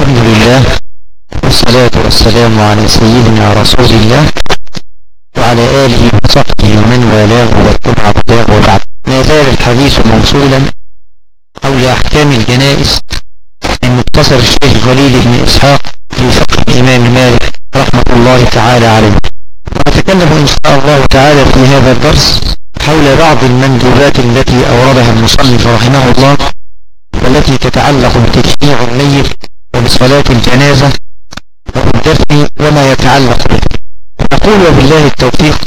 الحمد لله والصلاة والسلام على سيدنا رسول الله وعلى آله وصحبه ومن والاه واتبع هداه وبعد. ما زال الحديث موصولا حول أحكام الجنائز من مختصر الشيخ خليل بن إسحاق في فقه الإمام مالك رحمة الله تعالى عليه. ونتكلم إن شاء الله تعالى في هذا الدرس حول بعض المندوبات التي أوردها المصنف رحمه الله والتي تتعلق بتشييع الميت وبصلاة الجنازة والدفن وما يتعلق به. نقول وبالله التوفيق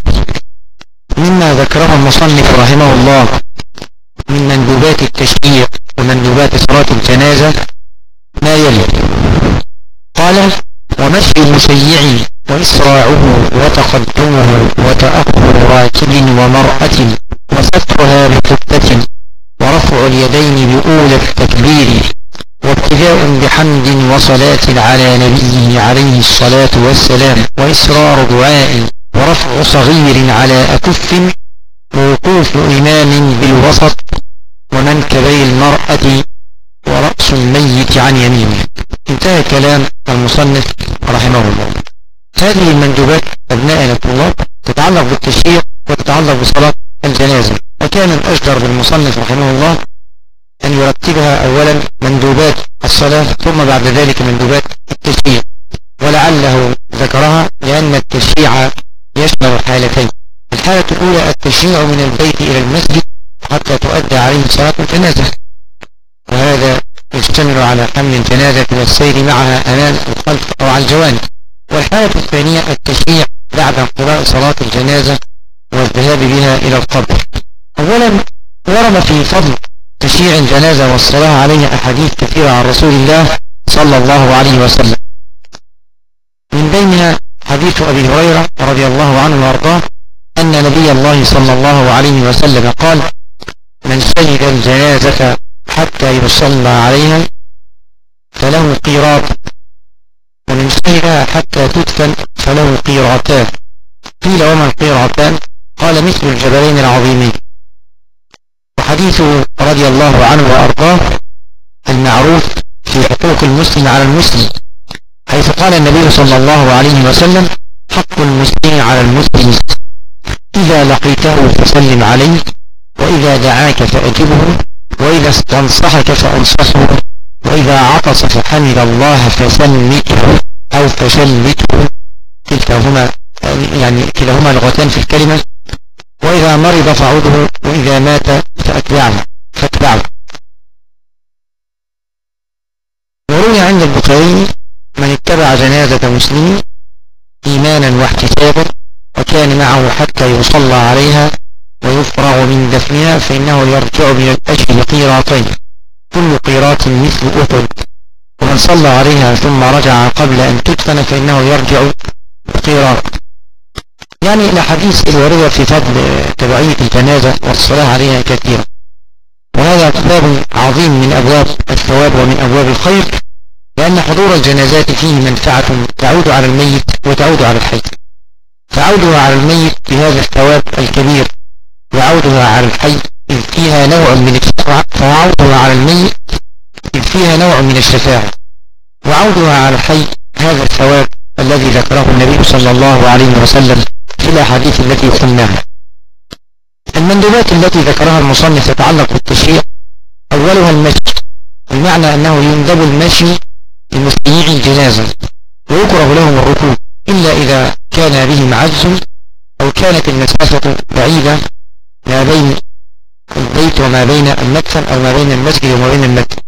مما ذكره المصنف رحمه الله من مندوبات التشييع ومندوبات صلاة الجنازة ما يلي. قال: ومشي المشيع وإسراعه وتقدمه وتأخر راكب ومرأة وسترها بخطة ورفع اليدين بأولى التكبير وابتداء بحمد وصلاة على نبيه عليه الصلاة والسلام وإسرار دعاء ورفع صغير على أكف ووقوف إمام بالوسط ومنكبي المرأة ورأس الميت عن يمينه. انتهى كلام المصنف رحمه الله. هذه المندوبات أبناءنا الطلاب تتعلق بالتشييع وتتعلق بصلاة الجنازة، وكان الأجدر بالمصنف رحمه الله أن يرتبها أولا مندوبات الصلاة ثم بعد ذلك مندوبات التشييع، ولعله ذكرها لأن التشييع يشمل حالتين. الحالة الأولى التشييع من البيت إلى المسجد حتى تؤدى عليه صلاة الجنازة، وهذا يشتمل على حمل الجنازة والسير معها أمام الخلف أو على الجوانب. والحالة الثانية التشييع بعد انقضاء صلاة الجنازة والذهاب بها إلى القبر. أولا ورد في فضل تشييع الجنازة والصلاة عليها أحاديث كثيرة عن رسول الله صلى الله عليه وسلم، من بينها حديث أبي هريرة رضي الله عنه وارضاه أن نبي الله صلى الله عليه وسلم قال: من شهد الجنازة حتى يصلى عليها فله قيراط، ومن شهدها حتى تدفن فله قيراطان. قيل: وما القيراطان؟ قال: مثل الجبلين العظيمين. وحديثه رضي الله عنه وأرضاه المعروف في حقوق المسلم على المسلم، حيث قال النبي صلى الله عليه وسلم: حق المسلم على المسلم إذا لقيته فسلم عليه، وإذا دعاك فأجبه، وإذا استنصحك فأنصحه، وإذا عطس فحمد الله فسمته أو فشمته، كلاهما لغتان في الكلمة. وإذا مرض فعوده، وإذا مات فاتبعه. وروي عند البخاري: من اتبع جنازة مسلم إيمانا واحتسابا وكان معه حتى يصلى عليها ويفرغ من دفنها فإنه يرجع من الأجر قيراطين، كل قيراط مثل أحد. ومن صلى عليها ثم رجع قبل أن تدفن فإنه يرجع قيراط. يعني الأحاديث الواردة في فضل تبعية الجنازة والصلاة عليها كثيرة، وهذا باب عظيم من أبواب الثواب ومن أبواب الخير، لأن حضور الجنازات فيه منفعة تعود على الميت وتعود على الحي. فعودها على الميت بهذا الثواب الكبير، وعودها على الحي إذ فيها نوع من الشفاعة، فعودها على الميت إذ فيها نوع من الشفاعة، وعودها على الحي هذا الثواب الذي ذكره النبي صلى الله عليه وسلم في الأحاديث التي قلناها. المندوبات التي ذكرها المصنف تتعلق بالتشييع. أولها المشي، بمعنى أنه يندب المشي لمشيعي الجنازة، ويكره لهم الركوب إلا إذا كان بهم عجز أو كانت المسافة بعيدة ما بين البيت وما بين المدفن أو ما بين المسجد وما بين المدفن.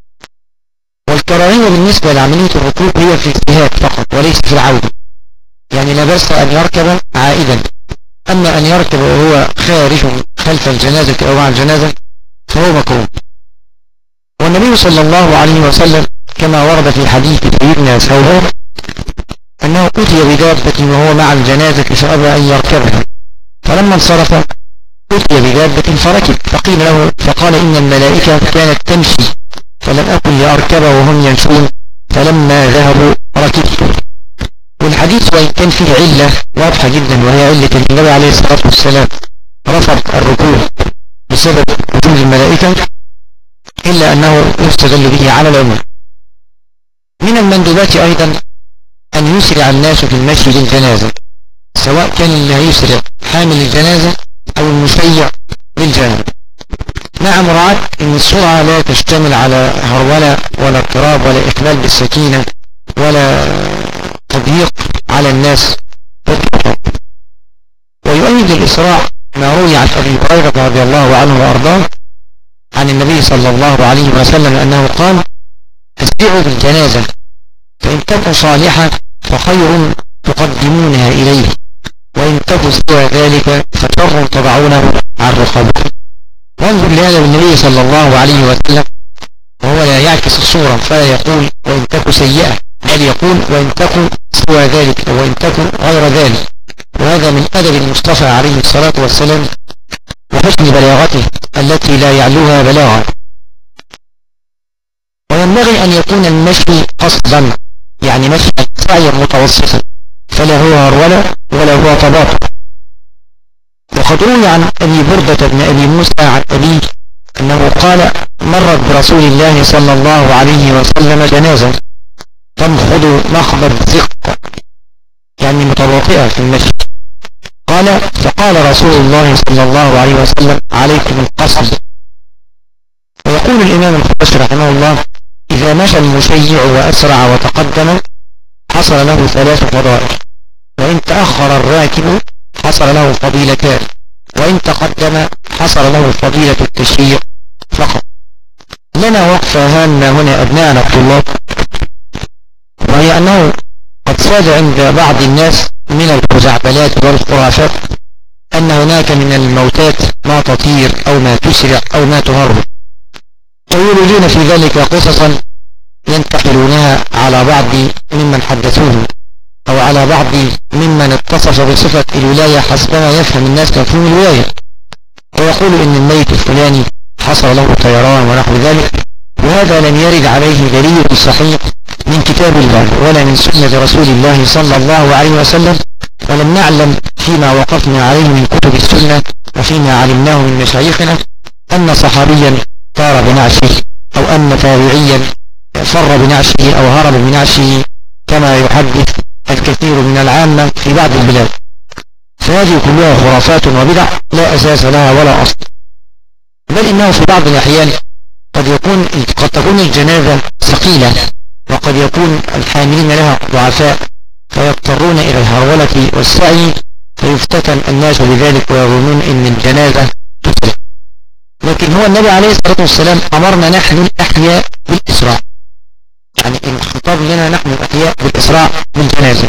والكراهية بالنسبة لعملية الركوب هي في الذهاب فقط وليس في العودة، يعني لا بأس أن يركب عائدا، أما أن يركب وهو خارج خلف الجنازة أو مع الجنازة فهو مكروه. والنبي صلى الله عليه وسلم كما ورد في حديث سيدنا ثوبان أنه أتي بدابة وهو مع الجنازة فأبى أن يركبها، فلما انصرف أتي بدابة فركب، فقيل له فقال: إن الملائكة كانت تمشي فلم أكن لأركب وهم يمشون، فلما ذهبوا ركبت. والحديث وإن كان فيه علة واضحة جدا، وهي علة النبي عليه الصلاة والسلام رفض الركوب بسبب وجود الملائكة، إلا أنه يستدل به على العموم. من المندوبات أيضا أن يسرع الناس في المشي للجنازة، سواء كان اللي هيسرع حامل الجنازة أو المشيع للجنازة، مع مراعاة أن السرعة لا تشتمل على هرولة ولا اضطراب ولا إخلال بالسكينة ولا تضييق على الناس. ويؤيد الإسراع ما روي عن أبي هريرة رضي الله عنه وأرضاه عن النبي صلى الله عليه وسلم أنه قال: اسرعوا بالجنازة فإن تكن صالحة فخير تقدمونها إليه، وإن تكن سوى ذلك فشر تضعونه عن رقبته. وانظر لهذا النبي صلى الله عليه وسلم وهو لا يعكس الصورة، فلا يقول وإن تكن سيئة، بل يقول وإن تكن سوى ذلك وإن تكن غير ذلك. وهذا من أدب المصطفى عليه الصلاة والسلام وحسن بلاغته التي لا يعلوها بلاغا. وينبغي أن يكون المشي قصدا، يعني مشي سعيا متوسطا، فلا هو هرولة ولا هو تباطؤ. وقد روي عن أبي بردة بن أبي موسى عن أبيه أنه قال: مرت برسول الله صلى الله عليه وسلم جنازة تنخض نخض زق، يعني متباطئة في المشي. قال: فقال رسول الله صلى الله عليه وسلم: عليكم القصد. ويقول الإمام الخطيب رحمه الله: إذا مشى المشيع وأسرع وتقدم حصل له 3 فضائل، وإن تأخر الراكب حصل له فضيلتان، وإن تقدم حصل له فضيلة التشييع فقط. لنا وقفة هامة هنا أبناءنا الطلاب، وهي أنه قد ساد عند بعض الناس من الخزعبلات والخرافات أن هناك من الموتات ما تطير أو ما تسرع أو ما تهرب، ويولدون في ذلك قصصا ينتحلونها على بعض ممن حدثوه أو على بعض ممن اتصف بصفة الولاية حسبما يفهم الناس مفهوم الولاية، ويقول إن الميت الفلاني حصل له طيران ونحو ذلك. وهذا لم يرد عليه دليل صحيح من كتاب الله ولا من سنة رسول الله صلى الله عليه وسلم، ولم نعلم فيما وقفنا عليه من كتب السنة وفيما علمناه من مشايخنا أن صحابيا طار بنعشه أو أن تابعيا فر بنعشه أو هرب بنعشه كما يحدث الكثير من العامة في بعض البلاد. فهذه كلها خرافات وبدع لا أساس لها ولا أصل، بل إنه في بعض الأحيان قد تكون الجنازة ثقيلة، وقد يكون الحاملين لها ضعفاء فيضطرون إلى الهرولة والسعي، فيفتتن الناس بذلك ويظنون أن الجنازة تسرع. لكن هو النبي عليه الصلاة والسلام أمرنا نحن الأحياء بالإسراع، يعني الخطاب لنا نحن الأحياء بالإسراع بالجنازة.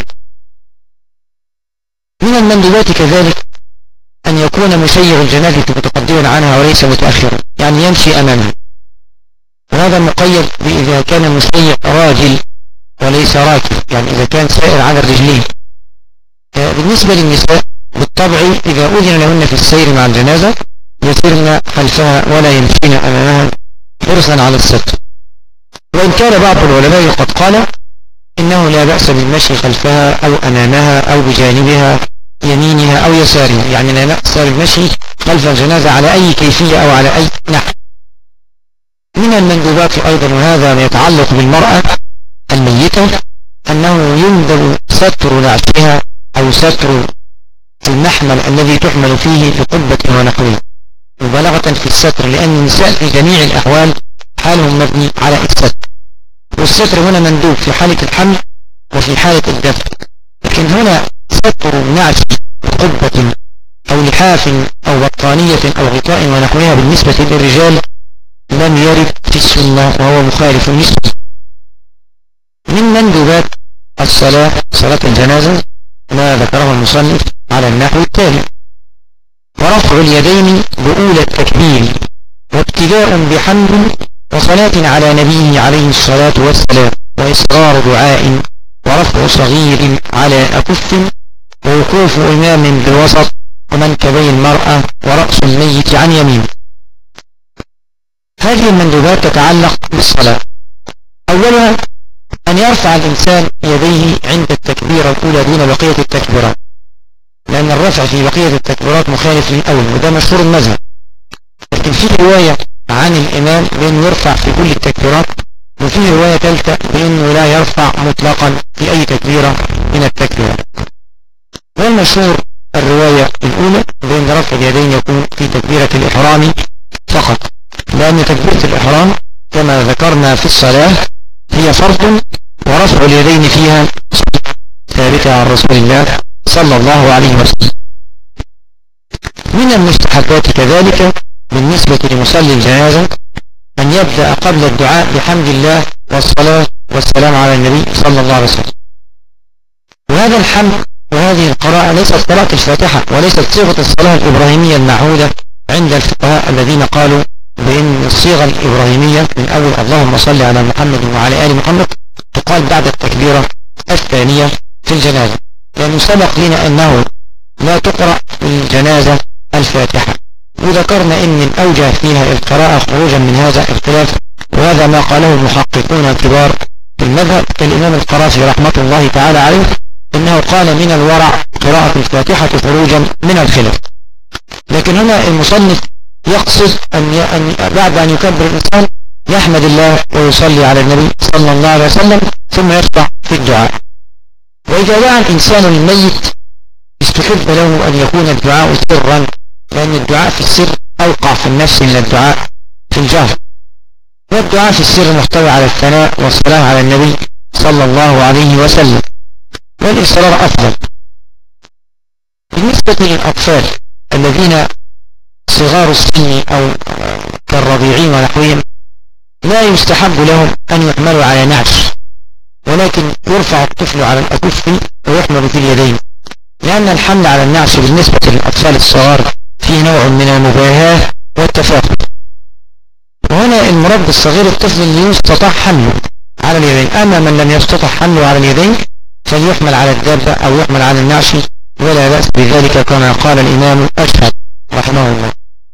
من المندوبات كذلك أن يكون مشيع الجنازة متقدما عنها وليس متأخرا، يعني يمشي أمامها، وهذا مقيد بإذا كان مشيع راجل وليس راكب، يعني إذا كان سائر على الرجلين. بالنسبة للنساء بالطبع إذا أذن لهن في السير مع الجنازة يسيرن خلفها ولا يمشين أمامها حرصا على الستر. وإن كان بعض العلماء قد قال إنه لا بأس بالمشي خلفها أو أمامها أو بجانبها يمينها أو يسارها، يعني لا بأس بالمشي خلف الجنازة على أي كيفية أو على أي نحو. من المندوبات أيضا وهذا ما يتعلق بالمرأة الميتة أنه يندب ستر نعشها أو ستر المحمل الذي تحمل فيه لقبة ونحوه مبالغة في الستر، لأن النساء في جميع الأحوال حالهم مبني على الستر، والستر هنا مندوب في حالة الحمل وفي حالة الدفع. لكن هنا ستر نعش قبة أو لحاف أو بطانية أو غطاء ونحوها بالنسبة للرجال لم يرد في السنة وهو مخالف للسنة. من مندوبات الصلاة صلاة الجنازة ما ذكره المصنف على النحو التالي: ورفع اليدين بأولى التكبير، وابتداء بحمد وصلاة على نبيه عليه الصلاة والسلام، وإصرار دعاء، ورفع صغير على أكف، ووقوف إمام بالوسط، ومنكبي المرأة، ورأس الميت عن يمين. هذه المندوبات تتعلق بالصلاة. أولها أن يرفع الإنسان يديه عند التكبيرة الأولى دون بقية التكبيرات، لأن الرفع في بقية التكبيرات مخالف للأول، وده مشهور المذهب. لكن في رواية عن الإمام بأنه يرفع في كل التكبيرات وفيه رواية ثالثة بأنه لا يرفع مطلقا في أي تكبيرة من التكبيرات. والمشهور الرواية الأولى بأن رفع اليدين يكون في تكبيرة الإحرام فقط، لأن تكبيرة الإحرام كما ذكرنا في الصلاة هي فرض، ورفع اليدين فيها ثابتة عن رسول الله صلى الله عليه وسلم. من المستحبات كذلك بالنسبة لمصلي الجنازة أن يبدأ قبل الدعاء بحمد الله والصلاة والسلام على النبي صلى الله عليه وسلم. وهذا الحمد وهذه القراءة ليست قراءة الفاتحة، وليست صيغة الصلاة الإبراهيمية المعهودة عند الفقهاء الذين قالوا بأن الصيغة الإبراهيمية من أول اللهم صل على محمد وعلى آل محمد تقال بعد التكبيرة الثانية في الجنازة، لأنه سبق لنا أنه لا تقرأ في الجنازة الفاتحة. وذكرنا أن الأوجه فيها القراءة خروجا من هذا الخلاف، وهذا ما قاله المحققون الكبار في المذهب كالإمام القرافي رحمة الله تعالى عليه، إنه قال من الورع قراءة الفاتحة خروجا من الخلاف. لكن هنا المصنف يقصد أن بعد أن يكبر الإنسان يحمد الله ويصلي على النبي صلى الله عليه وسلم ثم يشرع في الدعاء. وإذا دعا الإنسان الميت استحب له أن يكون الدعاء سرا، لأن الدعاء في السر أوقع في النفس من الدعاء في الجهر، والدعاء في السر محتوى على الثناء والسلام على النبي صلى الله عليه وسلم، والإصرار أفضل. بالنسبة للأطفال الذين صغار السن أو كالرضيعين ونحوهم لا يستحب لهم أن يحملوا على نعش، ولكن يرفع الطفل على الأكف ويحمل في اليدين، لأن الحمل على النعش بالنسبة للأطفال الصغار فيه نوع من المباهاة والتفاخر. وهنا المراد بالصغير الطفل اللي يستطاع حمله على اليدين، أما من لم يستطع حمله على اليدين فليحمل على الدابة أو يحمل على النعش ولا بأس بذلك كما قال الإمام أشهد رحمه الله.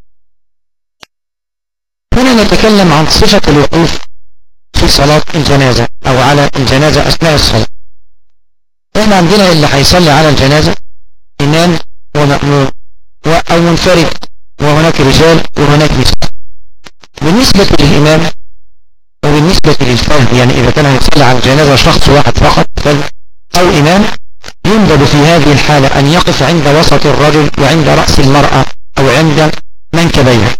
هنا نتكلم عن صفة الوقوف في صلاة الجنازة أو على الجنازة أثناء الصلاة. احنا عندنا اللي هيصلي على الجنازة إمام ومأموم أو منفرد، وهناك رجال وهناك نساء. بالنسبة للإمام وبالنسبة للفرد، يعني إذا كان هيصلي على الجنازة شخص واحد فقط أو إمام، يندب في هذه الحالة أن يقف عند وسط الرجل وعند رأس المرأة أو عند منكبيها،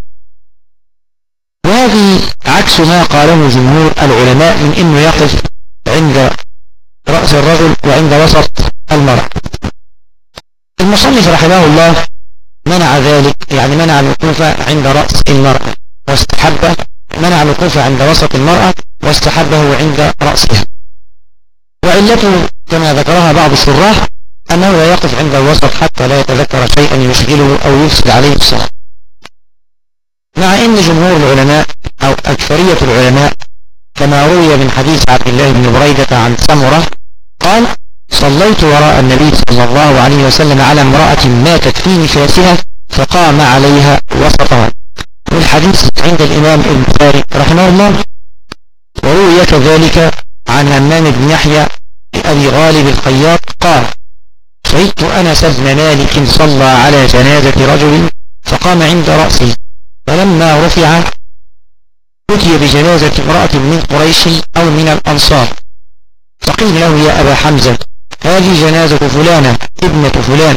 وهذه عكس ما قاله جمهور العلماء من أنه يقف عند رأس الرجل وعند وسط المرأة. المصنف رحمه الله منع ذلك، يعني منع الوقوف عند رأس المرأة واستحب، منع الوقوف عند وسط المرأة واستحبه عند رأسها. وعلته كما ذكرها بعض الشراح أنه لا يقف عند الوسط حتى لا يتذكر شيئا يشغله أو يفسد عليه الصلاة، مع أن جمهور العلماء أو أكثرية العلماء كما روي من حديث عبد الله بن بريدة عن سمرة قال: صليت وراء النبي صلى الله عليه وسلم على امرأة ماتت في نفاسها فقام عليها وسطها. والحديث عند الإمام البخاري رحمه الله. وروي كذلك عن همام بن يحيى أبي غالب الخياط قال: شهدت أنس بن مالك صلى على جنازة رجل فقام عند رأسه، فلما رفع أتي بجنازة امرأة من قريش أو من الأنصار، فقيل له: يا أبا حمزة، هذه جنازة فلانة ابنة فلان،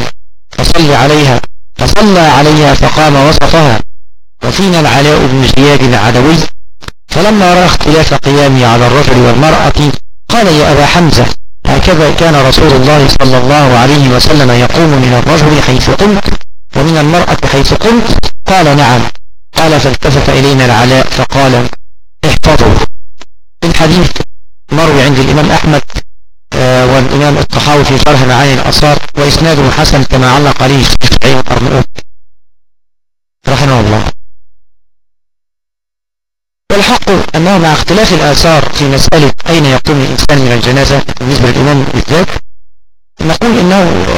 فصلى عليها فقام وسطها، وفينا العلاء بن زياد العدوي، فلما رأى اختلاف قيامه على الرجل والمرأة قال: يا أبا حمزة، هكذا كان رسول الله صلى الله عليه وسلم يقوم من الرجل حيث قمت ومن المرأة حيث قمت؟ قال: نعم. قال: فالتفت إلينا العلاء فقال: احفظوا. الحديث مروي عند الإمام أحمد والإمام الطحاوي في شرح معاني الآثار، وإسناده حسن كما علق عليه الشيخ عين أرنؤوط رحمه الله. والحق أنه مع اختلاف الآثار في مسألة أين يقوم الإنسان من الجنازة بالنسبة للإمام بالذات، نقول إنه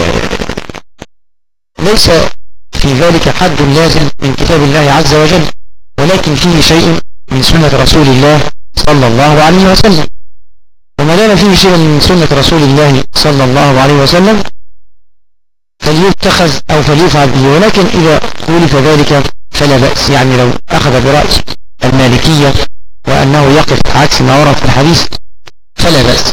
ليس في ذلك حد لازم من كتاب الله عز وجل، ولكن فيه شيء من سنة رسول الله صلى الله عليه وسلم، وما دام فيه شيء من سنة رسول الله صلى الله عليه وسلم فليتخذ أو فليفعل به. ولكن إذا خولف ذلك فلا بأس، يعني لو أخذ برأي المالكية وأنه يقف عكس ما ورد في الحديث فلا بأس.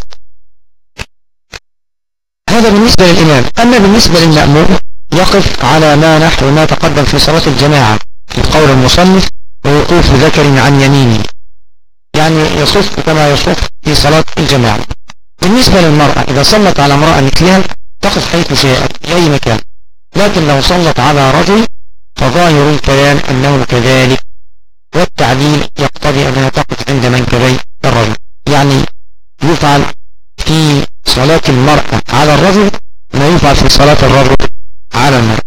هذا بالنسبة للإمام. أما بالنسبة للمأموم يقف على ما نحو ما تقدم في صلاة الجماعة في قول المصنف ووقوف ذكر عن يمينه، يعني يصف كما يصف في صلاة الجماعة. بالنسبة للمرأة إذا صلت على امرأة مثلها تقف حيث شاءت في أي مكان، لكن لو صلت على رجل فظاهر الكلام أنه كذلك، والتعديل يقتضي أنها تقف عند منكبي الرجل، يعني يفعل في صلاة المرأة على الرجل ما يفعل في صلاة الرجل على المرأة.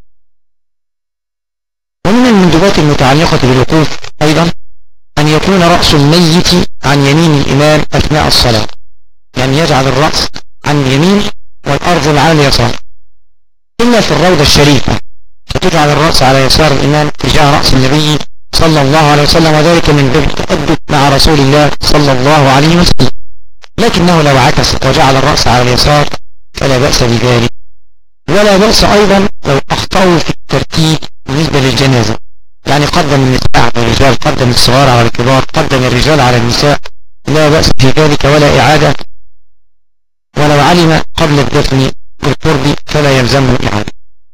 ومن المندوبات المتعلقة بالوقوف أيضا أن يكون رأس الميت عن يمين الإمام أثناء الصلاة، يعني يجعل الرأس عن اليمين والأرجل على اليسار، إلا في الروضة الشريفة فتجعل الرأس على يسار الإمام تجاه رأس النبي صلى الله عليه وسلم، وذلك من باب التأدب مع رسول الله صلى الله عليه وسلم. لكنه لو عكس وجعل الرأس على اليسار فلا بأس بذلك. ولا بأس أيضا لو أخطأوا في الترتيب بالنسبة للجنازة، يعني قدم النساء على الرجال، قدم الصغار على الكبار، قدم الرجال على النساء، لا بأس في ذلك ولا إعادة، ولو علم قبل الدفن بالقرب فلا يلزمه إعادة.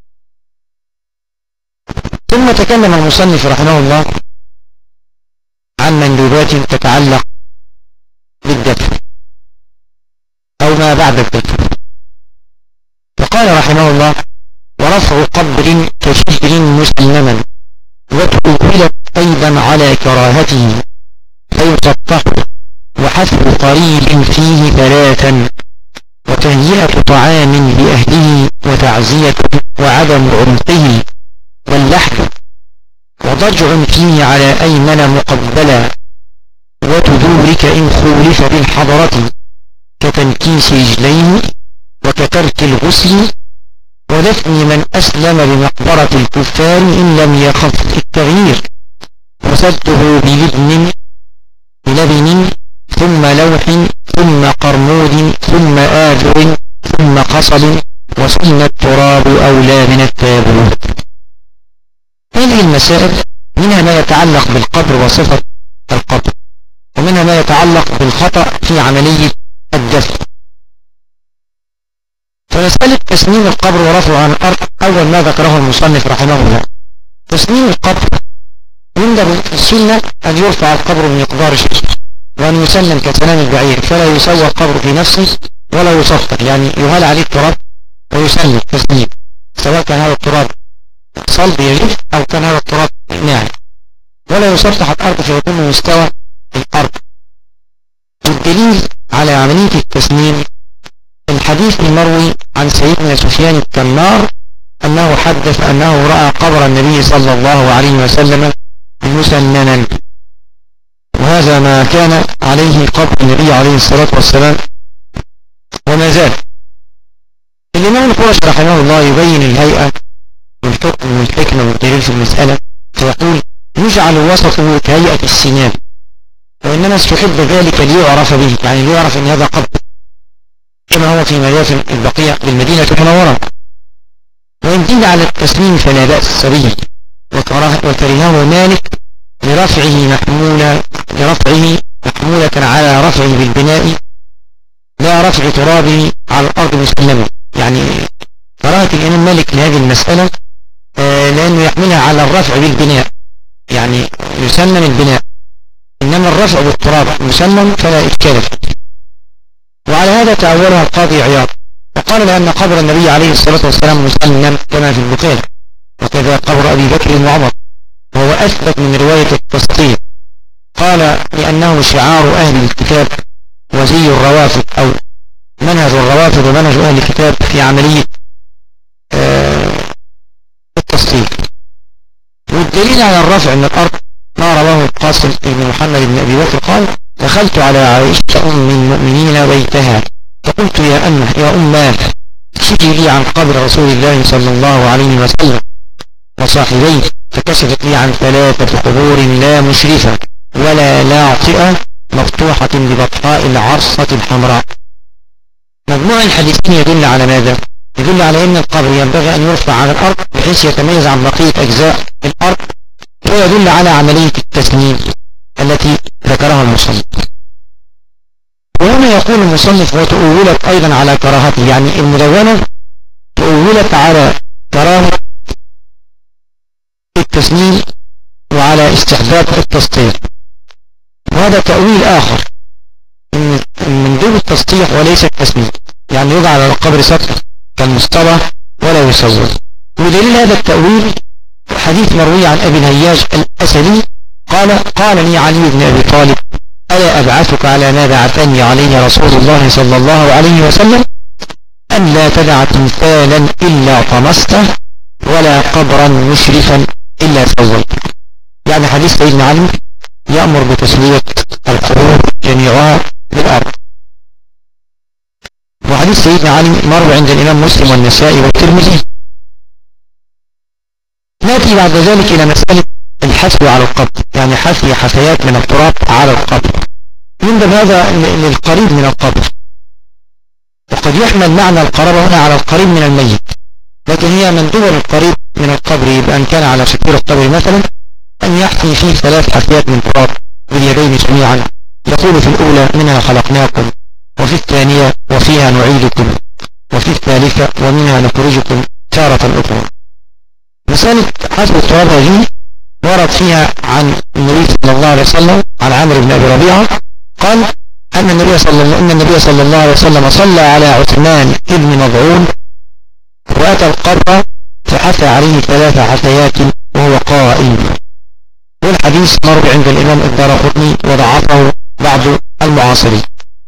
ثم تكلم المصنف رحمه الله عن مندوبات تتعلق بالدفن أو ما بعد الدفن، فقال رحمه الله: ورفع قبر كشبر مسلما، وتؤولت أيضا على كراهته، فيسطح، وحث قريب فيه ثلاثا، وتهيئة طعام لأهله، وتعزية، وعدم عمقه، واللحم، وضجع فيه على أيمن مقبلا، وتدورك إن خولف بالحضرة، كتنكيس رجليه، وكترك الغسل، ودفن من أسلم بمقبرة الكفار إن لم يخف التغيير، وسده بلبن ثم لوح ثم قرمود ثم آجر ثم قصب، وسن التراب أولى من التابوت. هذه المسائل منها ما يتعلق بالقبر وصفة القبر، ومنها ما يتعلق بالخطأ في عملية الدفن. فمسألة تسنيم القبر ورفعه عن الأرض أول ما ذكره المصنف رحمه الله. تسنيم القبر يندب السنة أن يرفع القبر بمقدار شيء، وأن يسلم كسلام البعير، فلا يسوى القبر في نفسه ولا يسطح، يعني يهال عليه التراب ويسلم تسنيم، سواء كان هذا التراب صلب يجف أو كان هذا التراب ناعم، ولا يسطح الأرض فيكون مستوى الأرض. والدليل على عملية التسنيم الحديث المروي عن سيدنا سفيان التمار أنه حدث أنه رأى قبر النبي صلى الله عليه وسلم مسننا، وهذا ما كان عليه قبر النبي عليه الصلاة والسلام وما زال. الإمام القرشي رحمه الله يبين الهيئة والحكم والحكمة والدليل في المسألة، فيقول: يجعل وسطه كهيئة السنام، وإنما استحب ذلك ليعرف به، يعني ليعرف أن هذا قبر، كما هو في مدافن البقيع بالمدينة المنورة. وإن دل على التسليم فلا بأس به، وكرهه مالك لرفعه محمولة على رفعه بالبناء لا رفع ترابه على الأرض مسلمة، يعني كراهة الإمام مالك لهذه المسألة لأنه يحملها على الرفع بالبناء، يعني يسمم البناء، إنما الرفع بالتراب مسمم فلا إشكال فيه. وعلى هذا تأولها القاضي عياض، وقال لأن قبر النبي عليه الصلاة والسلام مسلم كما في البخاري، وكذا قبر أبي بكر وعمر، وهو أثبت من رواية التسطير. قال: لأنه شعار أهل الكتاب وزي الروافض، أو منهج الروافض ومنهج أهل الكتاب في عملية التسطير. والدليل على الرفع من الأرض ما رواه القاسم بن محمد بن أبي بكر قال: دخلت على عائشة أم المؤمنين بيتها فقلت: يا أماه اكشفي لي عن قبر رسول الله صلى الله عليه وسلم وصاحبيه، فكشفت لي عن 3 قبور لا مشرفة ولا لاطئة مفتوحة ببطحاء العرصة الحمراء. مجموع الحديثين يدل على ماذا؟ يدل على أن القبر ينبغي أن يرفع عن الأرض بحيث يتميز عن بقية أجزاء الأرض، ويدل على عملية التسنيم التي ذكرها المصنف. وهنا يقول المصنف وتؤولت أيضا على كراهته، يعني المدونة تؤولت على كراهة التسنين وعلى استحباب التسطيح، وهذا تأويل آخر من دون التسطيح وليس التسنين، يعني يجعل على القبر سطح كالمصطبة ولا يسود. ودليل هذا التأويل حديث مروي عن أبي الهياج الأسدي قال لي علي بن أبي طالب ألا أبعثك على ما بعثني عليه رسول الله صلى الله عليه وسلم أن لا تدع تمثالا إلا طمسته ولا قبرا مشرفا إلا سويته. يعني حديث سيدنا علي يأمر بتسوية القبور جميعها بالأرض. وحديث سيدنا علي مروي عند الإمام مسلم والنسائي والترمذي. نأتي بعد ذلك إلى مسألة الحثو على القبر، يعني حثي حثيات من التراب على القبر، يندب هذا للقريب من القبر، وقد يحمل معنى القرابة هنا على القريب من الميت، لكن هي مندوبة للقريب من القبر، يبقى أن كان على شكير القبر مثلا أن يحثي فيه 3 حثيات من تراب باليدين جميعا، يقول في الأولى منها خلقناكم، وفي الثانية وفيها نعيدكم، وفي الثالثة ومنها نخرجكم تارة أخرى. مسألة حثو التراب هذه ورد فيها عن النبي صلى الله عليه وسلم عن عمرو بن أبي ربيعة قال أن النبي صلى الله عليه وسلم صلى على عثمان ابن مظعون وأتى القبر فحثى عليه 3 حثيات وهو قائم. والحديث مروي عند الإمام الدارقطني وضعفه بعض المعاصرين.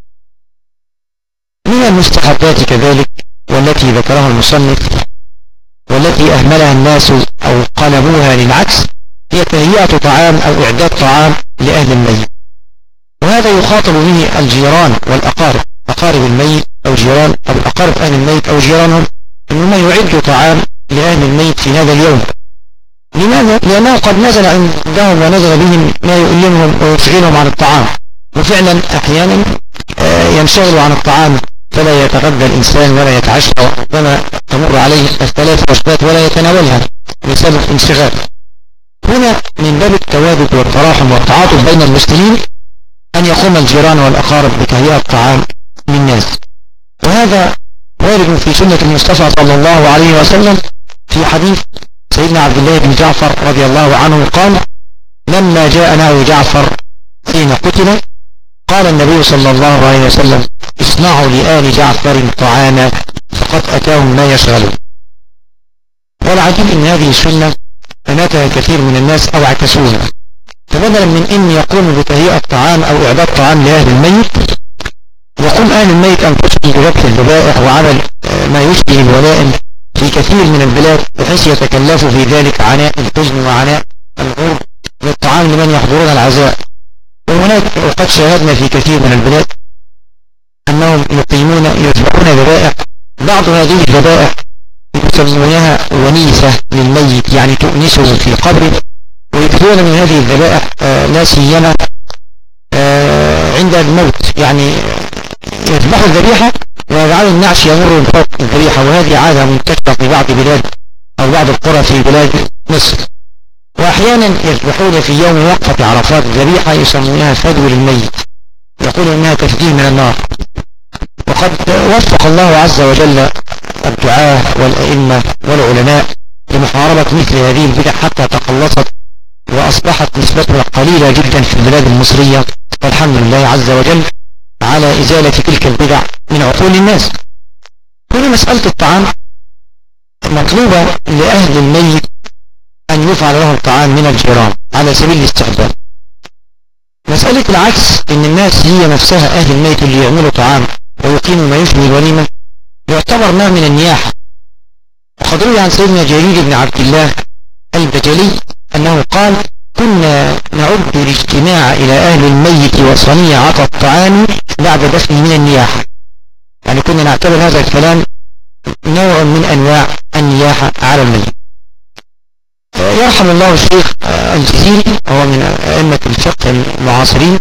من المستحبات كذلك والتي ذكرها المصنف والتي أهملها الناس أو قلبوها للعكس هي تهيئة طعام أو إعداد طعام لأهل الميت، وهذا يخاطب به الجيران والأقارب، أقارب الميت أو جيران أو أقارب أهل الميت أو جيرانهم، إنهم يعدوا طعام لأهل الميت في هذا اليوم. لماذا؟ لأنه قد نزل عندهم ونزل بهم ما يؤلمهم ويشغلهم عن الطعام، وفعلا أحيانا ينشغلوا عن الطعام فلا يتغدى الإنسان ولا يتعشى، وما تمر عليه 3 وجبات ولا يتناولها بسبب انشغال. هنا من باب التوادد والتراحم والتعاطف بين المسلمين أن يقوم الجيران والأقارب بتهيئة الطعام للناس، وهذا وارد في سنة المصطفى صلى الله عليه وسلم في حديث سيدنا عبد الله بن جعفر رضي الله عنه قال لما جاء ناوي جعفر حين قتل قال النبي صلى الله عليه وسلم اصنعوا لآل جعفر طعاما فقد أتاهم ما يشغلون. والعجيب ان هذه السنة فماتها كثير من الناس أو عكسوها، فبدلا من ان يقوموا بتهيئة طعام أو إعداد طعام لأهل الميت يقوم أهل الميت أنفسهم بذبح الذبائح وعمل ما يشبه الولائم في كثير من البلاد، بحيث يتكلفوا في ذلك عناء الحزن وعناء الغرب للطعام لمن يحضرون العزاء. وهناك وقد شاهدنا في كثير من البلاد أنهم يذبحون ذبائح، بعض هذه الذبائح يسمونها ونيسة للميت، يعني تؤنسه في قبره، ويكثرون من هذه الذبائح لا سيما عند الموت، يعني يذبحوا الذبيحة ويجعلوا النعش يمر من فوق الذبيحة، وهذه عادة منتشرة في بعض بلاد أو بعض القرى في بلاد مصر. وأحيانا يذبحون في يوم وقفة عرفات ذبيحة يسمونها فدو للميت، يقولون إنها تفديه من النار. وقد وفق الله عز وجل الدعاة والأئمة والعلماء لمحاربة مثل هذه البدع حتى تقلصت وأصبحت نسبتها قليلة جدا في البلاد المصرية، والحمد لله عز وجل على إزالة تلك البدع من عقول الناس. هنا مسألة الطعام مطلوبة لأهل الميت أن يفعل لهم طعام من الجيران على سبيل الاستحباب. مسألة العكس إن الناس هي نفسها أهل الميت اللي يعملوا طعام ويقيموا ما يشبه الوليمة يعتبر نوع من النياحة. وقد روي عن سيدنا جرير بن عبد الله البجلي أنه قال كنا نعد الاجتماع إلى أهل الميت وصنيعة الطعام بعد دفنه من النياحة، يعني كنا نعتبر هذا الكلام نوع من أنواع النياحة على الميت. يرحم الله الشيخ الجزيري، هو من أئمة الفقه المعاصرين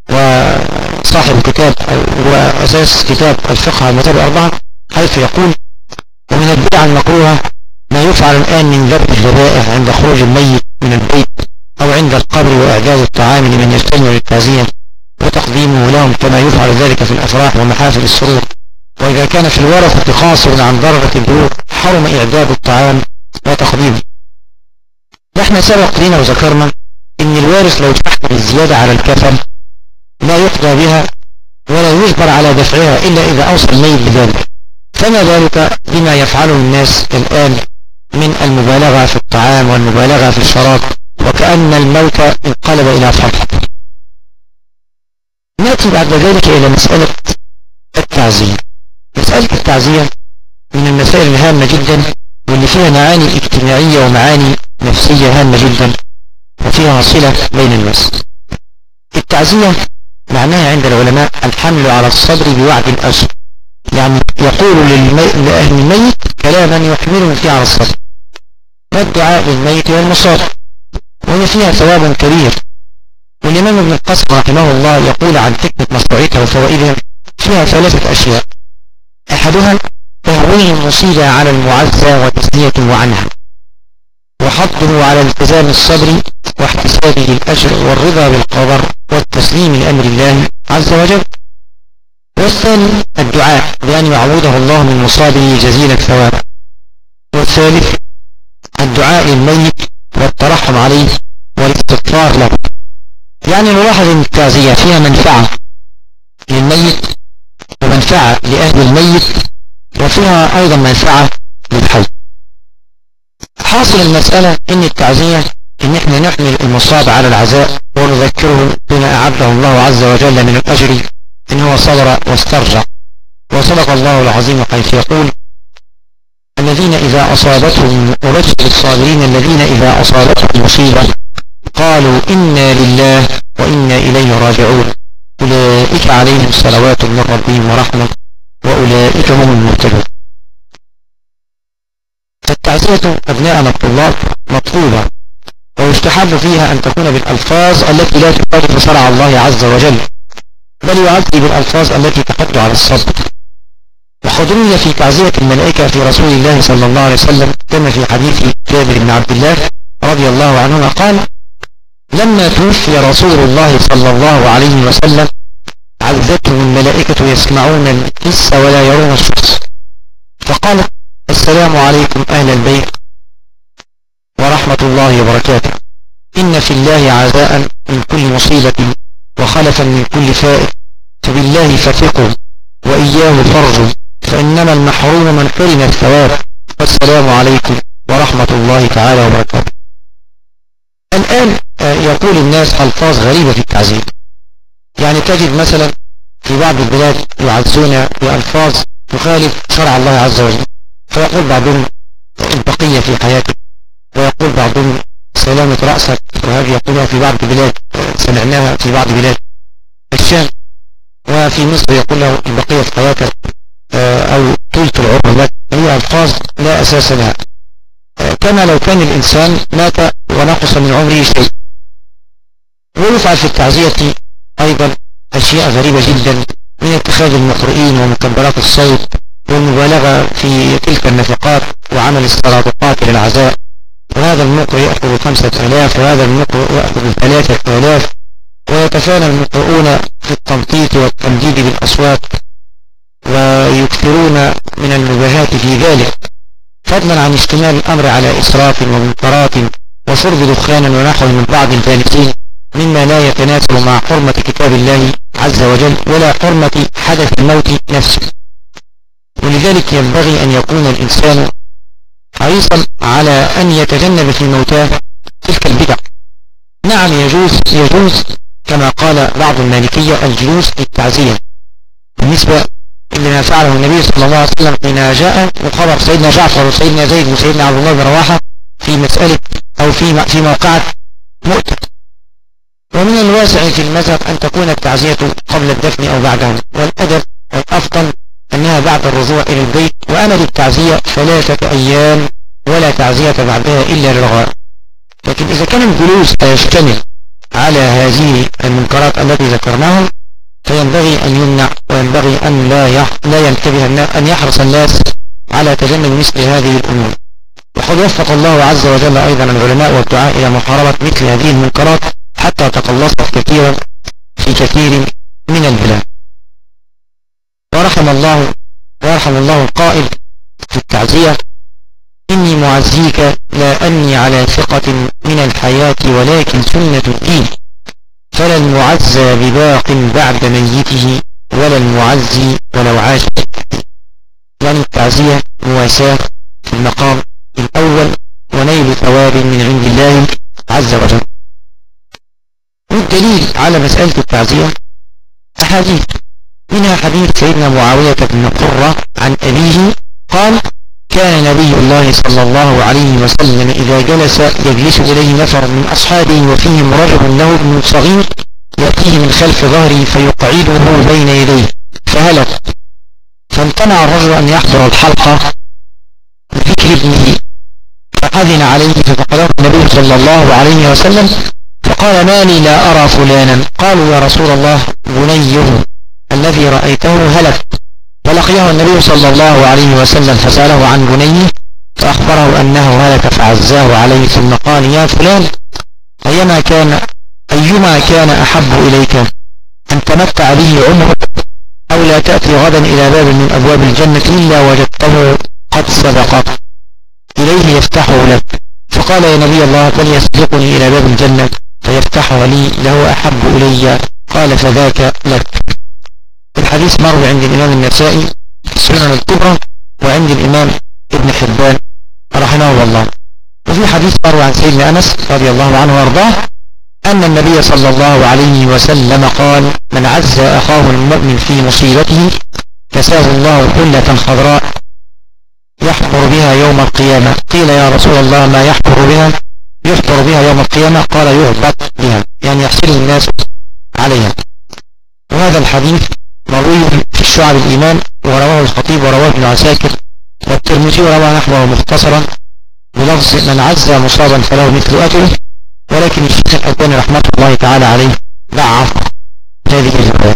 وصاحب كتاب وأساس كتاب الفقه على المذاهب الأربعة، حيث يقول ومن البدع المكروهة ما يفعل الآن من ذبح الذبائح عند خروج الميت من البيت أو عند عند القبر وإعداد الطعام لمن يجتمع للتعزية وتقديمه لهم كما يفعل ذلك في الأفراح ومحافل السرور. وإذا كان في الورثة قاصر عن درجة البلوغ حرم إعداد الطعام وتقديمه. نحن سبق لنا وذكرنا إن الوارث لو تحمل الزيادة على الكفن لا يقضى بها ولا يجبر على دفعها إلا إذا أوصى الميت بذلك. فما ذلك بما يفعله الناس الآن من المبالغة في الطعام والمبالغة في الشراب وكأن الموت انقلب إلى فرح. نأتي بعد ذلك إلى مسألة التعزية. مسألة التعزية من المسائل الهامة جدا واللي فيها معاني اجتماعية ومعاني نفسية هامة جدا وفيها صلة بين الناس. التعزية معناها عند العلماء الحمل على الصبر بوعد الأجر، يعني يقول لأهل الميت كلاما يحملهم فيه على الصبر، والدعاء للميت والمصاب، وهي فيها ثواب كبير. والإمام ابن القاسم رحمه الله يقول عن حكمة مشروعيتها وفوائدها فيها ثلاثة أشياء: أحدها تهوين المصيبة على المعزى وتسليته عنها، وحضه على التزام الصبر واحتسابه الأجر والرضا بالقدر والتسليم لأمر الله عز وجل. والثاني الدعاء بأن يعوضه الله من مصابه جزيل الثواب. والثالث الدعاء للميت والترحم عليه والاستغفار له. يعني نلاحظ أن التعزية فيها منفعة للميت ومنفعة لأهل الميت وفيها أيضا منفعة للحي. حاصل المسألة أن التعزية أن احنا نحمل المصاب على العزاء ونذكره بما أعده الله عز وجل من الأجر إن هو صبر واسترجع. وصدق الله العظيم حيث يقول: الذين إذا أصابتهم أبشر الصابرين الذين إذا أصابتهم مصيبة قالوا إنا لله وإنا إليه راجعون أولئك عليهم صلوات من ربهم ورحمة وأولئك هم المهتدون. فالتعزية أبناءنا الطلاب مطلوبة، ويستحب فيها أن تكون بالألفاظ التي لا تخالف شرع الله عز وجل، بل يعزي بالألفاظ التي تحث على الصبر. وقد روي في تعزية الملائكة في رسول الله صلى الله عليه وسلم كما في حديث جابر بن عبد الله رضي الله عنهما قال: لما توفي رسول الله صلى الله عليه وسلم عزتهم الملائكة يسمعون الحس ولا يرون الشخص، فقالت: السلام عليكم أهل البيت ورحمة الله وبركاته، إن في الله عزاء من كل مصيبة وخلفا من كل فائت، فبالله فثقوا وإياه فرجوا، فإنما المحروم من حرم الثواب، والسلام عليكم ورحمة الله تعالى وبركاته. الآن يقول الناس ألفاظ غريبة في التعزية، يعني تجد مثلا في بعض البلاد يعزون بألفاظ تخالف شرع الله عز وجل، فيقول بعضهم البقية في حياتك، ويقول بعضهم سلامة رأسك، وهذه يقولها في بعض البلاد، سمعناها في بعض بلاد الشام. وفي مصر يقول له البقية في حياتك أو طولة العمر لك. هي ألفاظ لا أساس لها، كما لو كان الإنسان مات ونقص من عمره شيء. ويفعل في التعزية أيضا أشياء غريبة جدا من اتخاذ المقرئين ومكبرات الصوت والمبالغة في تلك النفقات وعمل السرادقات للعزاء، وهذا المقرئ يأخذ 5000 وهذا المقرئ يأخذ 3000، ويتفانى المقرؤون في التنطيط والتمديد بالأصوات ويكثرون من المباهات في ذلك، فضلا عن اشتمال الأمر على إسراف ومنكرات وشرب دخان ونحو من بعض الجالسين، مما لا يتناسب مع حرمة كتاب الله عز وجل ولا حرمة حدث الموت نفسه. ولذلك ينبغي أن يكون الإنسان حريصا على أن يتجنب في موتاه تلك البدع. نعم يجوز كما قال بعض المالكية الجلوس للتعزية بالنسبة لما فعله النبي صلى الله عليه وسلم حين جاء وخبر سيدنا جعفر وسيدنا زيد وسيدنا عبد الله بن رواحة في مسألة أو في موقعة مؤتة. ومن الواسع في المذهب أن تكون التعزية قبل الدفن أو بعده، والأدب والأفضل أنها بعد الرجوع إلى البيت، وأمد التعزية 3 أيام ولا تعزية بعدها إلا للغائب. لكن إذا كان الجلوس يشتمل على هذه المنكرات التي ذكرناها فينبغي أن يمنع، وينبغي أن لا ينتبه أن يحرص الناس على تجنب مثل هذه الأمور. وقد وفق الله عز وجل أيضا العلماء والدعاء إلى محاربة مثل هذه المنكرات حتى تقلصت كثيرا في كثير من البلاد. ويرحم الله القائل في التعزية: إني معزيك لا أني على ثقة من الحياة ولكن سنة الدين، فلا المعزى بباق بعد ميته ولا المعزي ولو عاش. يعني التعزية مواساة في المقام الأول ونيل ثواب من عند الله عز وجل. والدليل على مسألة التعزية أحاديث، منها حديث سيدنا معاوية بن قرة عن أبيه قال: كان نبي الله صلى الله عليه وسلم إذا جلس يجلس إليه نفر من أصحابه وفيهم رجل له ابن صغير يأتيه من خلف ظهره فيقعده بين يديه فهلك، فامتنع الرجل أن يحضر الحلقة بذكر ابنه، فأذن عليه ففقده النبي صلى الله عليه وسلم فقال: ما لي لا أرى فلانا؟ قالوا: يا رسول الله بنيه الذي رأيته هلك. فلقيه النبي صلى الله عليه وسلم فسأله عن بنيه فأخبره أنه هلك فعزاه عليه، ثم قال: يا فلان، أيما كان أحب إليك أن تمتع به عمرك أو لا تأتي غدا إلى باب من أبواب الجنة إلا وجدته قد سبقك إليه يفتحه لك؟ فقال: يا نبي الله، بل يسبقني إلى باب الجنة فيفتحه لي له أحب إلي. قال: فذاك لك. الحديث مروي عند الإمام النسائي في السنن الكبرى وعند الإمام ابن حبان رحمه الله. وفي حديث مروي عن سيدنا أنس رضي الله عنه وارضاه أن النبي صلى الله عليه وسلم قال: من عز أخاه المؤمن في مصيبته كساه الله حلة خضراء يحفر بها يوم القيامة. قيل: يا رسول الله، ما يحفر بها يوم القيامة؟ قال: يهبط بها، يعني يحصل الناس عليها. وهذا الحديث مروي في الشعب الإيمان، ورواه الخطيب ورواه ابن عساكر والترمذي ورواه نحوه مختصرا بلفظ: من عز مصابا فله مثل أجره. ولكن الشيخ الألباني رحمة الله تعالى عليه ضعف هذه الرواية.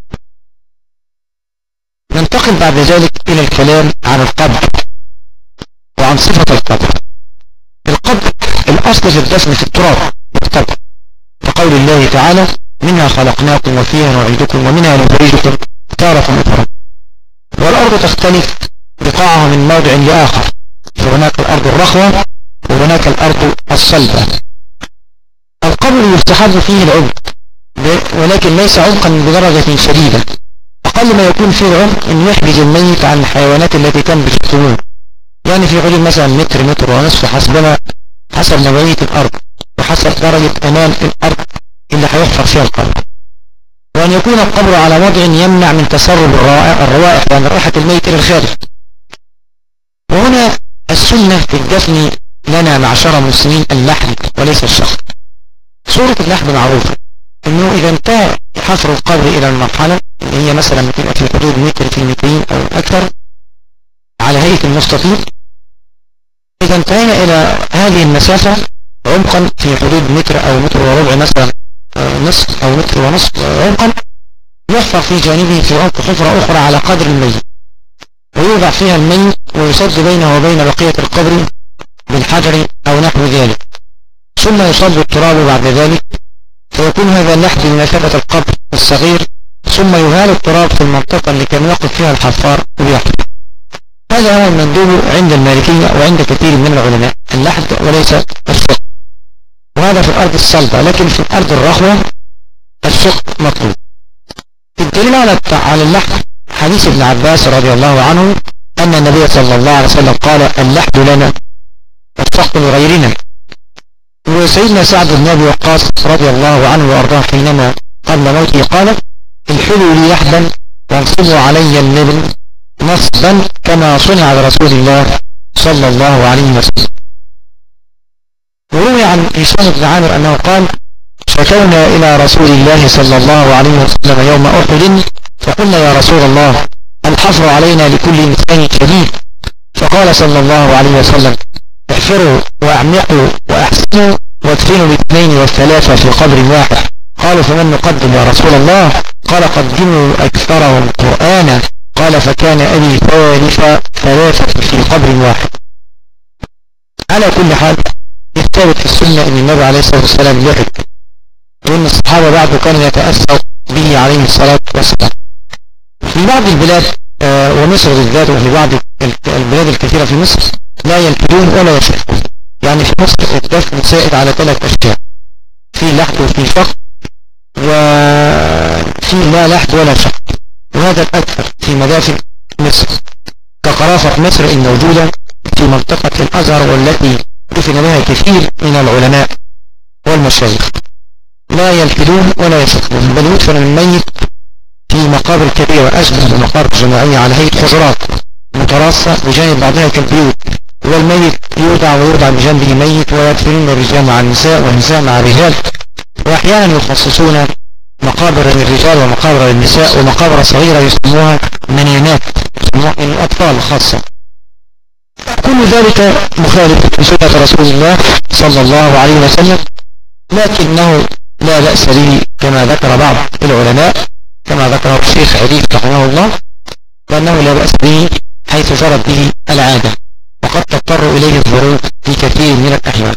ننتقل بعد ذلك إلى الكلام عن القبر وعن صفة القبر. القبر الأصل في الدفن في التراب والقبر، وقول الله تعالى: منها خلقناكم وفيها نعيدكم ومنها نخرجكم تارة أخرى. والأرض تختلف بقاعها من موضع لآخر، فهناك الأرض الرخوة وهناك الأرض الصلبة. القبر يستحب فيه العمق، ولكن ليس عمقا بدرجة شديدة، أقل ما يكون فيه العمق أن يحجز الميت عن الحيوانات التي تنبت الطيور، يعني في حدود مثلا متر ونصف حسب نوعية الأرض وحسب درجة أمان الأرض اللي هيحفر فيها القبر. وأن يكون القبر على وضع يمنع من تسرب الروائح، يعني رائحة الميت إلى الخارج. وهنا السنة في الدفن لنا معشر المسلمين اللحد وليس الشق. صورة اللحد معروفة، انه اذا انتهى حفر القبر الى المرحلة اللي هي مثلا بتبقى في حدود متر في مترين او اكثر على هيئة المستطيل، اذا انتهينا الى هذه المسافة عمقا في حدود متر او متر وربع مثلا نصف او متر ونصف عمقا، يحفر في جانبه في عمق حفرة اخرى على قدر الميت، ويوضع فيها الميت ويسد بينه وبين بقية القبر بالحجر او نحو ذلك، ثم يصب التراب بعد ذلك، فيكون هذا اللحد بمثابة القبر الصغير، ثم يهال التراب في المنطقة اللي كان يقف فيها الحفار ويحفر. هذا هو المندوب عند المالكية وعند كثير من العلماء، اللحد وليس الشق. وهذا في الأرض الصلبة، لكن في الأرض الرخوة الشق مطلوب. الدليل على اللحد حديث ابن عباس رضي الله عنه أن النبي صلى الله عليه وسلم قال: اللحد لنا والشق لغيرنا. وسيدنا سعد بن أبي وقاص رضي الله عنه وأرضاه حينما قبل موته قال: الحلوا لي لحدا وانصبوا علي اللبن نصبا كما صنع برسول الله صلى الله عليه وسلم. وروي عن هشام بن عامر أنه قال: شكونا إلى رسول الله صلى الله عليه وسلم يوم أحد فقلنا: يا رسول الله، الحفر علينا لكل إنسان شديد. فقال صلى الله عليه وسلم: احفروا واعمقوا واحسنوا وادفنوا بالاثنين والثلاثة في قبر واحد. قالوا: فمن نقدم يا رسول الله؟ قال: قدموا أكثرهم قرآنا. قال: فكان أبي ثالث ثلاثة في قبر واحد. على كل حال الثابت في السنة ان النبي عليه الصلاة والسلام لحد، وان الصحابة بعده كانوا يتأثروا به عليه الصلاة والسلام. في بعض البلاد ومصر بالذات، وفي بعض البلاد الكثيرة في مصر لا يلحدون ولا يشركون. يعني في مصر الدفن سائد على 3 أشياء: في لحد وفي شق وفي لا لحد ولا شق، وهذا الأكثر في مدافن مصر كقرافة مصر الموجودة في منطقة الأزهر، والتي دفن بها كثير من العلماء والمشايخ. لا يلحدون ولا يشركون، بل يدفن الميت في مقابر كبيرة أشبه بمقابر جماعية على هيئة حجرات متراصة بجانب بعضها كالبيوت، والميت يوضع ويوضع بجنبه ميت، ويدفنون الرجال مع النساء والنساء مع الرجال، وأحيانا يخصصون مقابر للرجال ومقابر للنساء ومقابر صغيرة يسموها منينات، يسموها الأطفال خاصة. كل ذلك مخالف لسنة رسول الله صلى الله عليه وسلم، لكنه لا بأس به كما ذكر بعض العلماء، كما ذكره الشيخ عريف رحمه الله، لأنه لا بأس به حيث جرت به العادة، وقد تضطر إليه الظروف في كثير من الأحيان.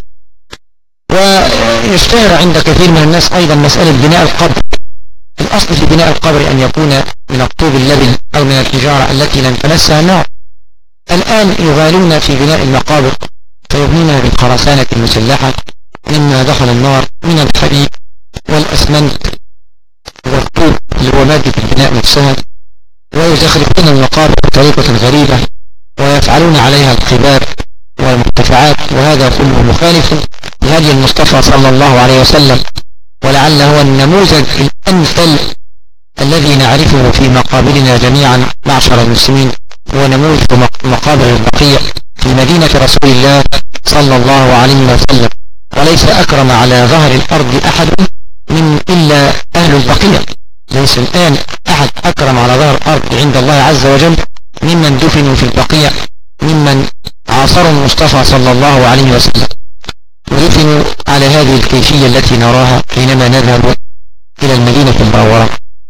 ويشتهر عند كثير من الناس أيضا مسألة بناء القبر. الأصل في بناء القبر أن يكون من الطوب اللبن أو من الحجارة التي لم تمسها النار. الآن يغالون في بناء المقابر فيبنونها بالخرسانة المسلحة مما دخل النار من الحديد والأسمنت والطوب اللي هو مادة البناء نفسها، ويزخرفون المقابر بطريقة غريبة ويفعلون عليها القباب والمرتفعات، وهذا كله مخالف لهدي المصطفى صلى الله عليه وسلم، ولعل هو النموذج الأمثل الذي نعرفه في مقابرنا جميعا معشر المسلمين، هو نموذج مقابر البقيع في مدينة رسول الله صلى الله عليه وسلم. وليس أكرم على ظهر الأرض أحد من إلا أهل البقيع، ليس الآن أحد أكرم على ظهر الأرض عند الله عز وجل ممن دفنوا في البقيع، ممن عاصروا المصطفى صلى الله عليه وسلم ودفنوا على هذه الكيفية التي نراها حينما نذهب إلى المدينة المنورة.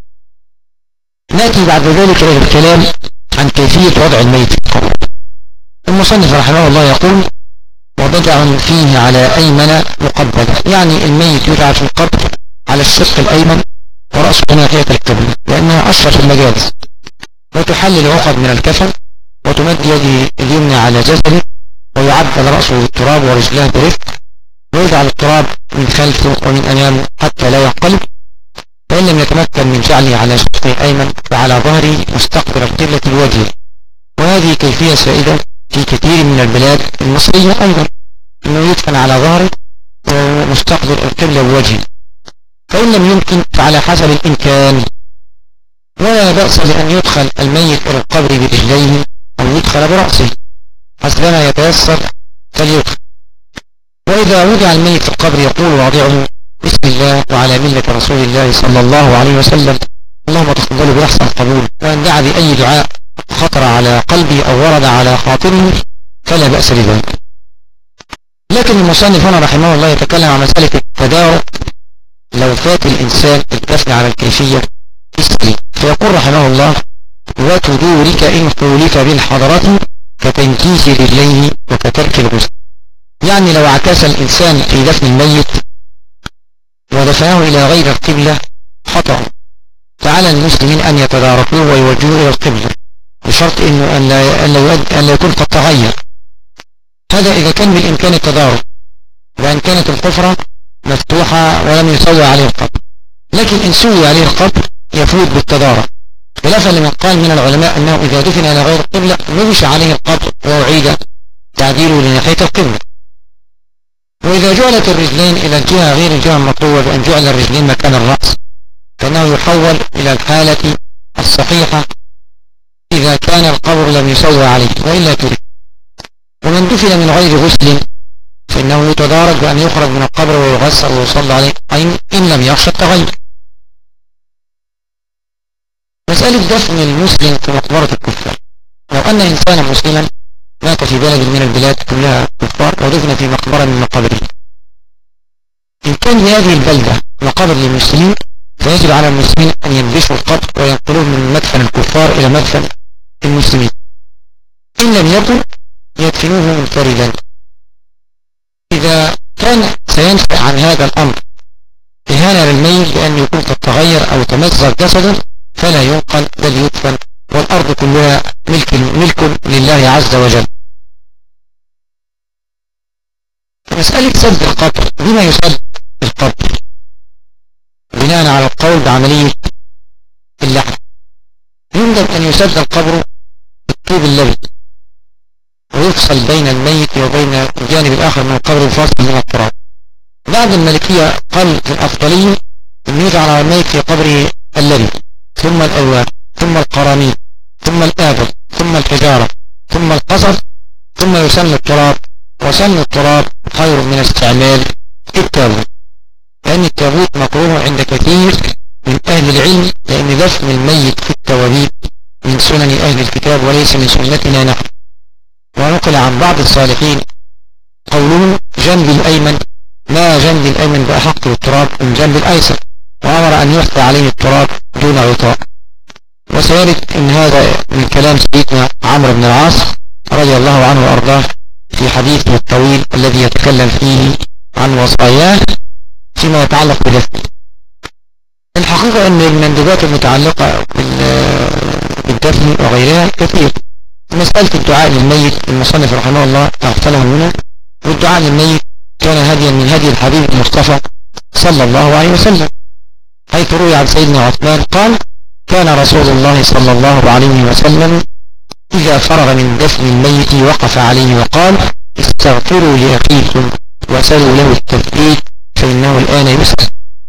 نأتي بعد ذلك إلى الكلام عن كيفية وضع الميت في القبر. المصنف رحمه الله يقول: وبدع فيه على أيمن مقبلة، يعني الميت يدعى في القبر على الشق الأيمن ورأسه ناحية القبلة، لأنها أشرف المجالس، وتحلل عقد من الكفن، وتمد يده اليمنى على جسده، ويعدل رأسه بالتراب ورجلاه برفق، ويجعل التراب من خلفه ومن أمامه حتى لا ينقلب، فإن لم يتمكن من جعله على شقه الأيمن فعلى ظهره مستقبل القبلة بوجهه. وهذه كيفية سائدة في كثير من البلاد المصرية أيضا، أنه يدفن على ظهره ومستقبل القبلة بوجهه. فإن لم يمكن فعلى حسب الإمكان، ولا بأس بأن يدخل الميت إلى القبر برجليه أو يدخل برأسه حسب ما يتيسر فليدخل. وإذا وضع الميت في القبر يقول واضعه: بسم الله وعلى ملة رسول الله صلى الله عليه وسلم، اللهم تقبله بأحسن قبول. وأن دعا بأي دعاء خطر على قلبه أو ورد على خاطره فلا بأس بذلك. لكن المصنف هنا رحمه الله يتكلم عن مسألة التدارك لو فات الإنسان الدفن على الكيفية السليمة، فيقول رحمه الله: وتدورك إن قولك بالحضرة كتنكيس رجليه وكترك الغسل. يعني لو اعكس الإنسان في دفن الميت ودفنه إلى غير القبلة خطأ، فعلى المسلمين أن يتداركوه ويوجهوه إلى القبلة، بشرط إنه أن لا يكون قد تغير. هذا إذا كان بالإمكان التدارك، وأن كانت الحفرة مفتوحة ولم يسوى عليه القبر. لكن إن سوي عليه القبر يفوت بالتدارك، خلافا لمن قال من العلماء أنه إذا دفن إلى غير القبلة نبش عليه القبر وأعيد تعديله لناحية القبلة. وإذا جعلت الرجلين إلى الجهة غير الجهة المطلوبة بأن جعل الرجلين مكان الرأس، فإنه يحول إلى الحالة الصحيحة إذا كان القبر لم يسوى عليه، وإلا ترك. ومن دفن من غير غسل فإنه يتدارك بأن يخرج من القبر ويغسل ويصلى عليه إن لم يخشى التغير. مسألة دفن المسلم في مقبرة الكفار. لو أن إنسانا مسلما مات في بلد من البلاد كلها كفار ودفن في مقبرة من مقابره، إن كان لهذه البلدة مقابر للمسلمين فيجب على المسلمين أن ينبشوا القبر وينقلوه من مدفن الكفار إلى مدفن المسلمين. إن لم يكن يدفنوه منفردا، كان سينفع عن هذا الأمر إهانة للميت بأن يكون قد تغير أو تمزق جسده، فلا ينقل بل يدفن، والأرض كلها ملك لله عز وجل. مسألة سد القبر، بما يسد القبر بناء على القول بعملية اللحد. يندب أن يسد القبر بالطوب اللبن، ويفصل بين الميت وبين الجانب الآخر من القبر الفاصل من التراب. بعض المالكية قال في الأفضلية أن يجعل على الميت في قبره اللبن، ثم الألواح، ثم القراميط، ثم الآبر، ثم الحجارة، ثم القصر، ثم يسن التراب. وسن التراب خير من استعمال التابوت، لأن التابوت مكروه عند كثير من أهل العلم، لأن دفن الميت في التوابيت من سنن أهل الكتاب وليس من سنتنا نحن. ونقل عن بعض الصالحين قوله جنب الأيمن، ما جنب الأيمن بأحق بالتراب من جنب الأيسر، وأمر أن يحثى عليه التراب دون غطاء. وسيرد أن هذا من كلام سيدنا عمرو بن العاص رضي الله عنه وأرضاه في حديثه الطويل الذي يتكلم فيه عن وصاياه فيما يتعلق بدفن. الحقيقة أن المندوبات المتعلقة بالدفن وغيرها كثير. مسألة الدعاء للميت، المصنف رحمه الله أغفله منه، والدعاء للميت كان هديا من هدي الحبيب المصطفى صلى الله عليه وسلم، حيث روي عن سيدنا عثمان قال: كان رسول الله صلى الله عليه وسلم إذا فرغ من دفن الميت وقف عليه وقال: استغفروا لأخيكم وسلوا له التثبيت فإنه الآن يسأل.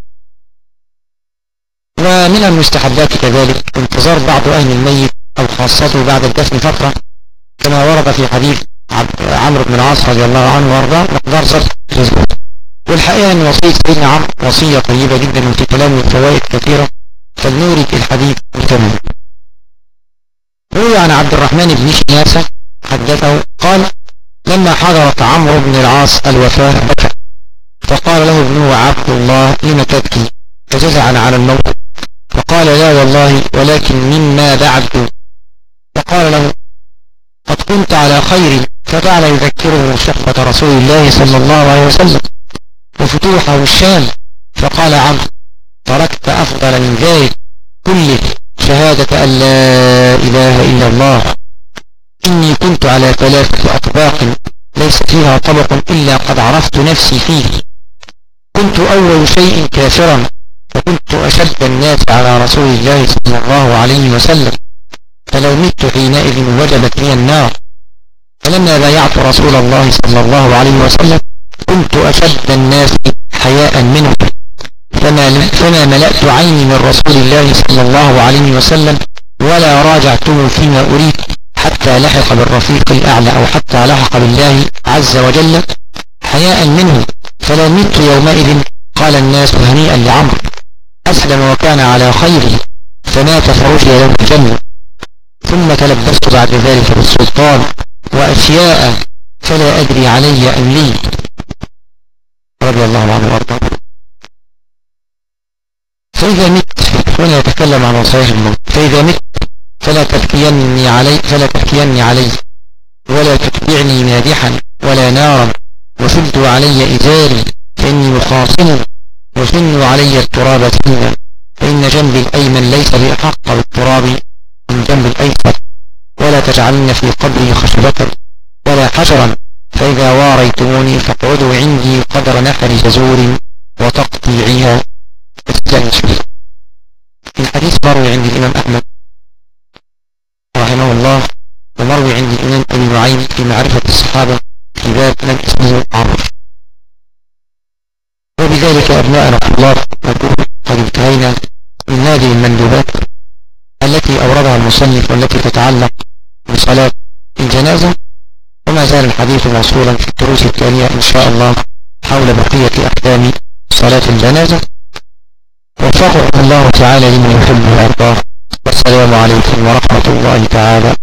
ومن المستحبات كذلك انتظار بعض أهل الميت أو خاصته بعد الدفن فترة، كما ورد في حديث عمرو بن العاص رضي الله عنه وارضاه مقدار ذلك الأسبوع. والحقيقة أن وصية سيدنا عمرو وصية طيبة جدا، وفي كلامه فوائد كثيرة، فلنورد الحديث بتمام. روي عن عبد الرحمن بن شياسة حدثه قال: لما حضرت عمرو بن العاص الوفاة بكى، فقال له ابنه عبد الله: لم تبكي؟ فجزعا على الموت، فقال: لا والله، ولكن مما بعد. فقال له: قد كنت على خير. فجعل يذكره صحبة رسول الله صلى الله عليه وسلم وفتوحه الشام. فقال عمرو: تركت أفضل من ذلك كله، شهادة أن لا إله إلا الله. إني كنت على 3 أطباق ليس فيها طبق إلا قد عرفت نفسي فيه. كنت أول شيء كافرا، وكنت أشد الناس على رسول الله صلى الله عليه وسلم، فلو مت حينئذ وجبت لي النار. فلما بايعت رسول الله صلى الله عليه وسلم كنت أشد الناس حياء منه، فما ملأت عيني من رسول الله صلى الله عليه وسلم ولا راجعته فيما أريد حتى لحق بالرفيق الأعلى، أو حتى لحق بالله عز وجل حياء منه. فلو مت يومئذ قال الناس: هنيئا لعمرو، أسلم وكان على خير، فمات فرجي له الجنة. ثم تلبست بعد ذلك بالسلطان وأشياء فلا أدري علي أم لي، رضي الله عنه وارضاه. فإذا مت، هنا يتكلم عن وصايا الموت: فإذا مت فلا تبكيني علي ولا تتبعني مادحا ولا نارا، وشدوا علي إزاري فإني مخاصم، وسنوا علي التراب سنا، فإن جنبي الأيمن ليس بأحق بالتراب من جنب الأيسر، ولا تجعلن في قبري خشبة ولا حجرا، فإذا واريتموني فاقعدوا عندي قدر نحر جزور وتقطيعها التنشر. الحديث مروي عند الإمام أحمد رحمه الله، ومروي عند الإمام ابن نعيم في معرفة الصحابة في باب من اسمه عمرو. وبذلك أبناءنا الله نكون قد انتهينا من هذه المندوبات التي أوردها المصنف والتي تتعلق بصلاة الجنازة، وما زال الحديث موصولا في الدروس التالية إن شاء الله حول بقية أحكام صلاة الجنازة. وفقه الله تعالى لمن يحب ويرضاه. والسلام عليكم ورحمة الله تعالى